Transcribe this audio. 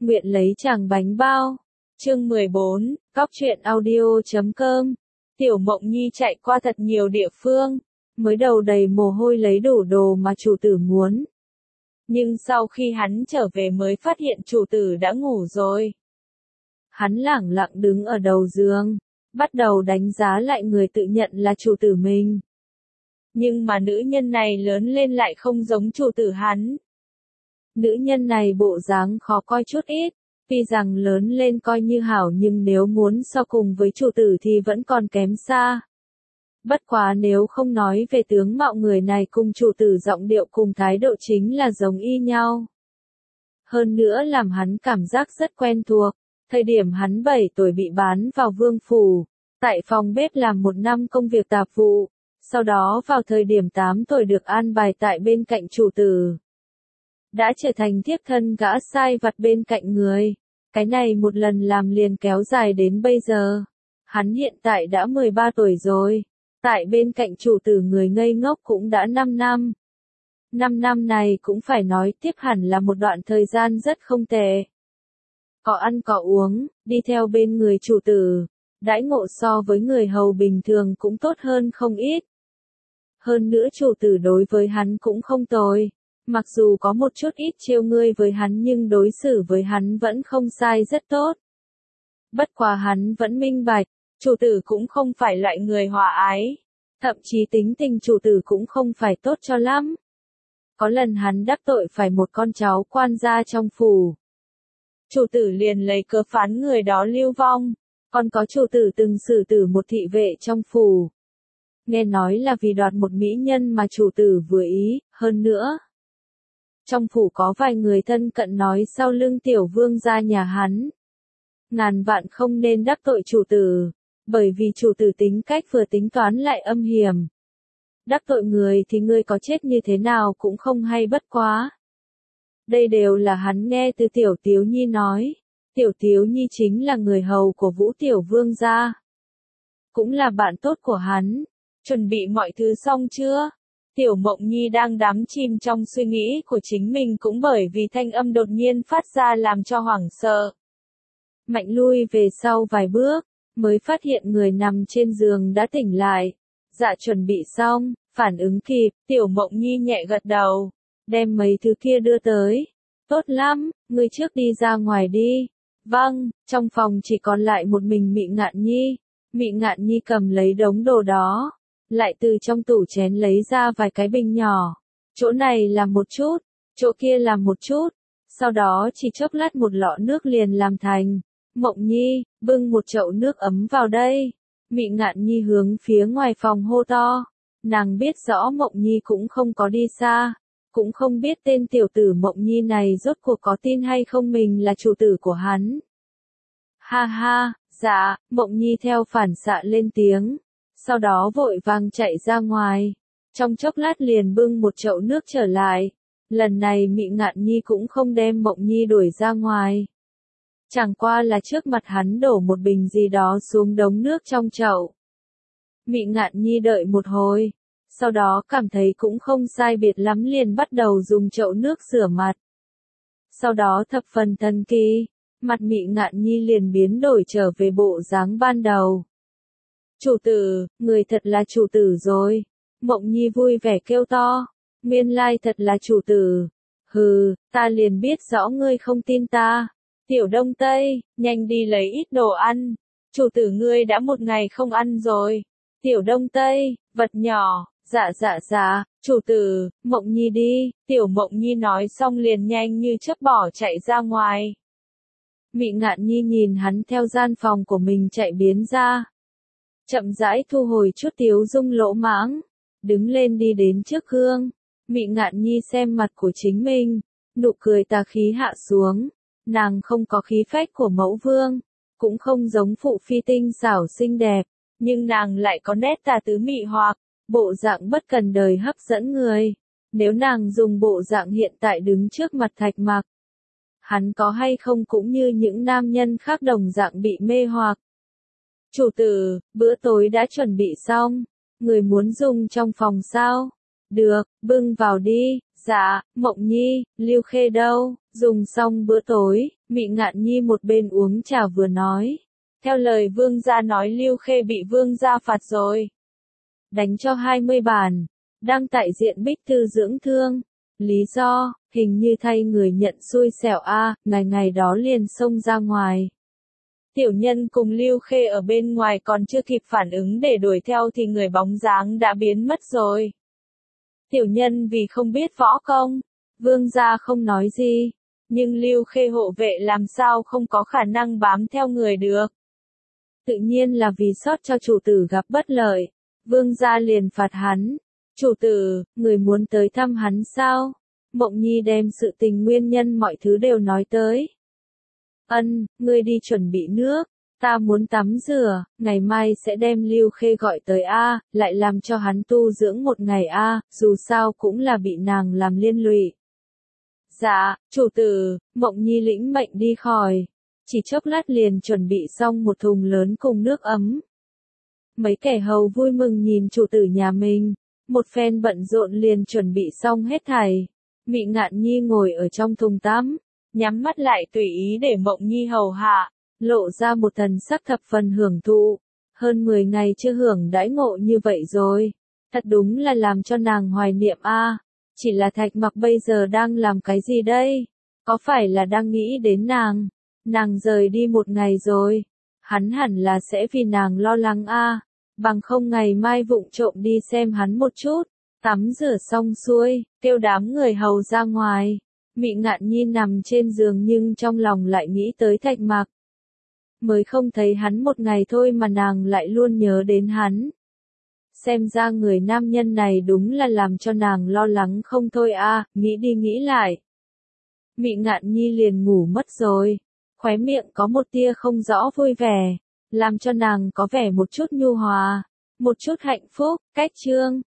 nguyện lấy chàng bánh bao. Chương 14, Cóc truyện audio.com. Tiểu Mộng Nhi chạy qua thật nhiều địa phương, mới đầu đầy mồ hôi lấy đủ đồ mà chủ tử muốn. Nhưng sau khi hắn trở về mới phát hiện chủ tử đã ngủ rồi. Hắn lẳng lặng đứng ở đầu giường, bắt đầu đánh giá lại người tự nhận là chủ tử mình. Nhưng mà nữ nhân này lớn lên lại không giống chủ tử hắn. Nữ nhân này bộ dáng khó coi chút ít, tuy rằng lớn lên coi như hảo nhưng nếu muốn so cùng với chủ tử thì vẫn còn kém xa. Bất quá nếu không nói về tướng mạo người này cùng chủ tử giọng điệu cùng thái độ chính là giống y nhau. Hơn nữa làm hắn cảm giác rất quen thuộc, thời điểm hắn 7 tuổi bị bán vào vương phủ, tại phòng bếp làm 1 năm công việc tạp vụ, sau đó vào thời điểm 8 tuổi được an bài tại bên cạnh chủ tử. Đã trở thành thiếp thân gã sai vặt bên cạnh người, cái này một lần làm liền kéo dài đến bây giờ. Hắn hiện tại đã 13 tuổi rồi. Tại bên cạnh chủ tử người ngây ngốc cũng đã 5 năm. 5 năm này cũng phải nói tiếp hẳn là một đoạn thời gian rất không tệ. Có ăn có uống, đi theo bên người chủ tử, đãi ngộ so với người hầu bình thường cũng tốt hơn không ít. Hơn nữa chủ tử đối với hắn cũng không tồi, mặc dù có một chút ít trêu ngươi với hắn nhưng đối xử với hắn vẫn không sai rất tốt. Bất quá hắn vẫn minh bạch, chủ tử cũng không phải loại người hòa ái, thậm chí tính tình chủ tử cũng không phải tốt cho lắm. Có lần hắn đắc tội phải một con cháu quan gia trong phủ. Chủ tử liền lấy cớ phán người đó lưu vong, còn có chủ tử từng xử tử một thị vệ trong phủ. Nghe nói là vì đoạt một mỹ nhân mà chủ tử vừa ý, hơn nữa. Trong phủ có vài người thân cận nói sau lưng tiểu vương gia nhà hắn. Ngàn vạn không nên đắc tội chủ tử, bởi vì chủ tử tính cách vừa tính toán lại âm hiểm. Đắc tội người thì ngươi có chết như thế nào cũng không hay bất quá. Đây đều là hắn nghe từ Tiểu Tiếu Nhi nói. Tiểu Tiếu Nhi chính là người hầu của Vũ Tiểu Vương gia. Cũng là bạn tốt của hắn. Chuẩn bị mọi thứ xong chưa? Tiểu Mộng Nhi đang đắm chìm trong suy nghĩ của chính mình cũng bởi vì thanh âm đột nhiên phát ra làm cho hoảng sợ. Mạnh lui về sau vài bước, mới phát hiện người nằm trên giường đã tỉnh lại. Dạ chuẩn bị xong, phản ứng kịp, Tiểu Mộng Nhi nhẹ gật đầu, đem mấy thứ kia đưa tới. Tốt lắm, ngươi trước đi ra ngoài đi. Vâng, trong phòng chỉ còn lại một mình Mị Ngạn Nhi. Mị Ngạn Nhi cầm lấy đống đồ đó, lại từ trong tủ chén lấy ra vài cái bình nhỏ. Chỗ này là một chút, chỗ kia là một chút, sau đó chỉ chốc lát một lọ nước liền làm thành. Mộng Nhi, bưng một chậu nước ấm vào đây. Mị Ngạn Nhi hướng phía ngoài phòng hô to. Nàng biết rõ Mộng Nhi cũng không có đi xa, cũng không biết tên tiểu tử Mộng Nhi này rốt cuộc có tin hay không mình là chủ tử của hắn. Ha ha, dạ, Mộng Nhi theo phản xạ lên tiếng, sau đó vội vàng chạy ra ngoài. Trong chốc lát liền bưng một chậu nước trở lại. Lần này Mị Ngạn Nhi cũng không đem Mộng Nhi đuổi ra ngoài. Chẳng qua là trước mặt hắn đổ một bình gì đó xuống đống nước trong chậu. Mị Ngạn Nhi đợi một hồi, sau đó cảm thấy cũng không sai biệt lắm liền bắt đầu dùng chậu nước rửa mặt. Sau đó thập phần thần kỳ, mặt Mị Ngạn Nhi liền biến đổi trở về bộ dáng ban đầu. Chủ tử, người thật là chủ tử rồi. Mộng Nhi vui vẻ kêu to, nguyên lai thật là chủ tử. Hừ, ta liền biết rõ ngươi không tin ta. Tiểu Đông Tây, nhanh đi lấy ít đồ ăn. Chủ tử ngươi đã một ngày không ăn rồi. Tiểu Đông Tây, vật nhỏ, dạ, chủ tử, Mộng Nhi đi. Tiểu Mộng Nhi nói xong liền nhanh như chớp bỏ chạy ra ngoài. Mị Ngạn Nhi nhìn hắn theo gian phòng của mình chạy biến ra. Chậm rãi thu hồi chút tiếu dung lỗ mãng, đứng lên đi đến trước gương. Mị Ngạn Nhi xem mặt của chính mình, nụ cười tà khí hạ xuống. Nàng không có khí phách của mẫu vương, cũng không giống phụ phi tinh xảo xinh đẹp, nhưng nàng lại có nét tà tứ mị hoặc, bộ dạng bất cần đời hấp dẫn người. Nếu nàng dùng bộ dạng hiện tại đứng trước mặt Thạch Mặc, hắn có hay không cũng như những nam nhân khác đồng dạng bị mê hoặc. Chủ tử, bữa tối đã chuẩn bị xong, người muốn dùng trong phòng sao? Được, bưng vào đi. Dạ, Mộng Nhi, Lưu Khê đâu? Dùng xong bữa tối, Mị Ngạn Nhi một bên uống trà vừa nói. Theo lời vương gia nói Lưu Khê bị vương gia phạt rồi. Đánh cho 20 bàn. Đang tại diện Bích Thư dưỡng thương. Lý do, hình như thay người nhận xui xẻo ngày đó liền xông ra ngoài. Tiểu nhân cùng Lưu Khê ở bên ngoài còn chưa kịp phản ứng để đuổi theo thì người bóng dáng đã biến mất rồi. Tiểu nhân vì không biết võ công, vương gia không nói gì, nhưng Lưu Khê hộ vệ làm sao không có khả năng bám theo người được. Tự nhiên là vì sót cho chủ tử gặp bất lợi, vương gia liền phạt hắn. Chủ tử, người muốn tới thăm hắn sao? Mộng Nhi đem sự tình nguyên nhân mọi thứ đều nói tới. Ân, ngươi đi chuẩn bị nước, ta muốn tắm rửa, ngày mai sẽ đem Lưu Khê gọi tới lại làm cho hắn tu dưỡng một ngày dù sao cũng là bị nàng làm liên lụy. Dạ, chủ tử, Mộng Nhi lĩnh mệnh đi khỏi. Chỉ chốc lát liền chuẩn bị xong một thùng lớn cùng nước ấm. Mấy kẻ hầu vui mừng nhìn chủ tử nhà mình, một phen bận rộn liền chuẩn bị xong hết thảy. Mị Ngạn Nhi ngồi ở trong thùng tắm, nhắm mắt lại tùy ý để Mộng Nhi hầu hạ, lộ ra một thần sắc thập phần hưởng thụ. Hơn 10 ngày chưa hưởng đãi ngộ như vậy rồi, thật đúng là làm cho nàng hoài niệm Chỉ là Thạch Mặc bây giờ đang làm cái gì đây? Có phải là đang nghĩ đến nàng? Nàng rời đi một ngày rồi, hắn hẳn là sẽ vì nàng lo lắng bằng không ngày mai vụng trộm đi xem hắn một chút. Tắm rửa xong xuôi, kêu đám người hầu ra ngoài. Mị Ngạn Nhi nằm trên giường nhưng trong lòng lại nghĩ tới Thạch Mặc. Mới không thấy hắn một ngày thôi mà nàng lại luôn nhớ đến hắn. Xem ra người nam nhân này đúng là làm cho nàng lo lắng không thôi nghĩ đi nghĩ lại. Mị Ngạn Nhi liền ngủ mất rồi. Khóe miệng có một tia không rõ vui vẻ, làm cho nàng có vẻ một chút nhu hòa, một chút hạnh phúc. Cách chương